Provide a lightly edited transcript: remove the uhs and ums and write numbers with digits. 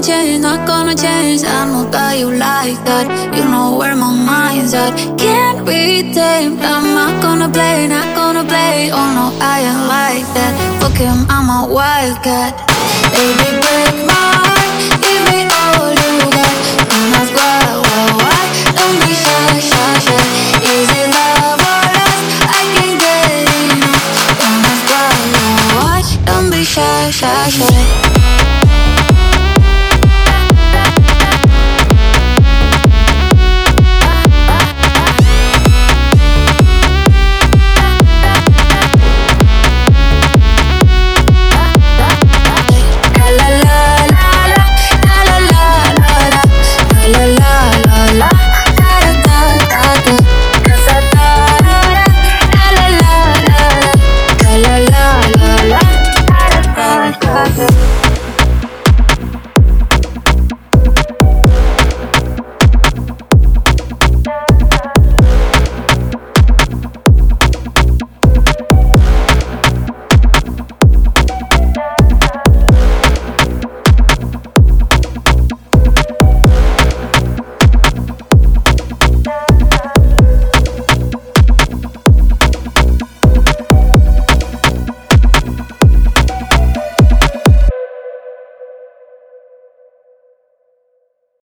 change, not gonna change. I know that you like that. You know where my mind's at. Can't be tamed. I'm not gonna play, not gonna play. Oh no, I ain't like that. Fuck him, I'm a wildcat. Baby, break my heart. Give me all you got. Don't ask why. Don't be shy, shy, shy. Is it love or lust? I can't get enough. Don't ask why. Don't be shy, shy, shy.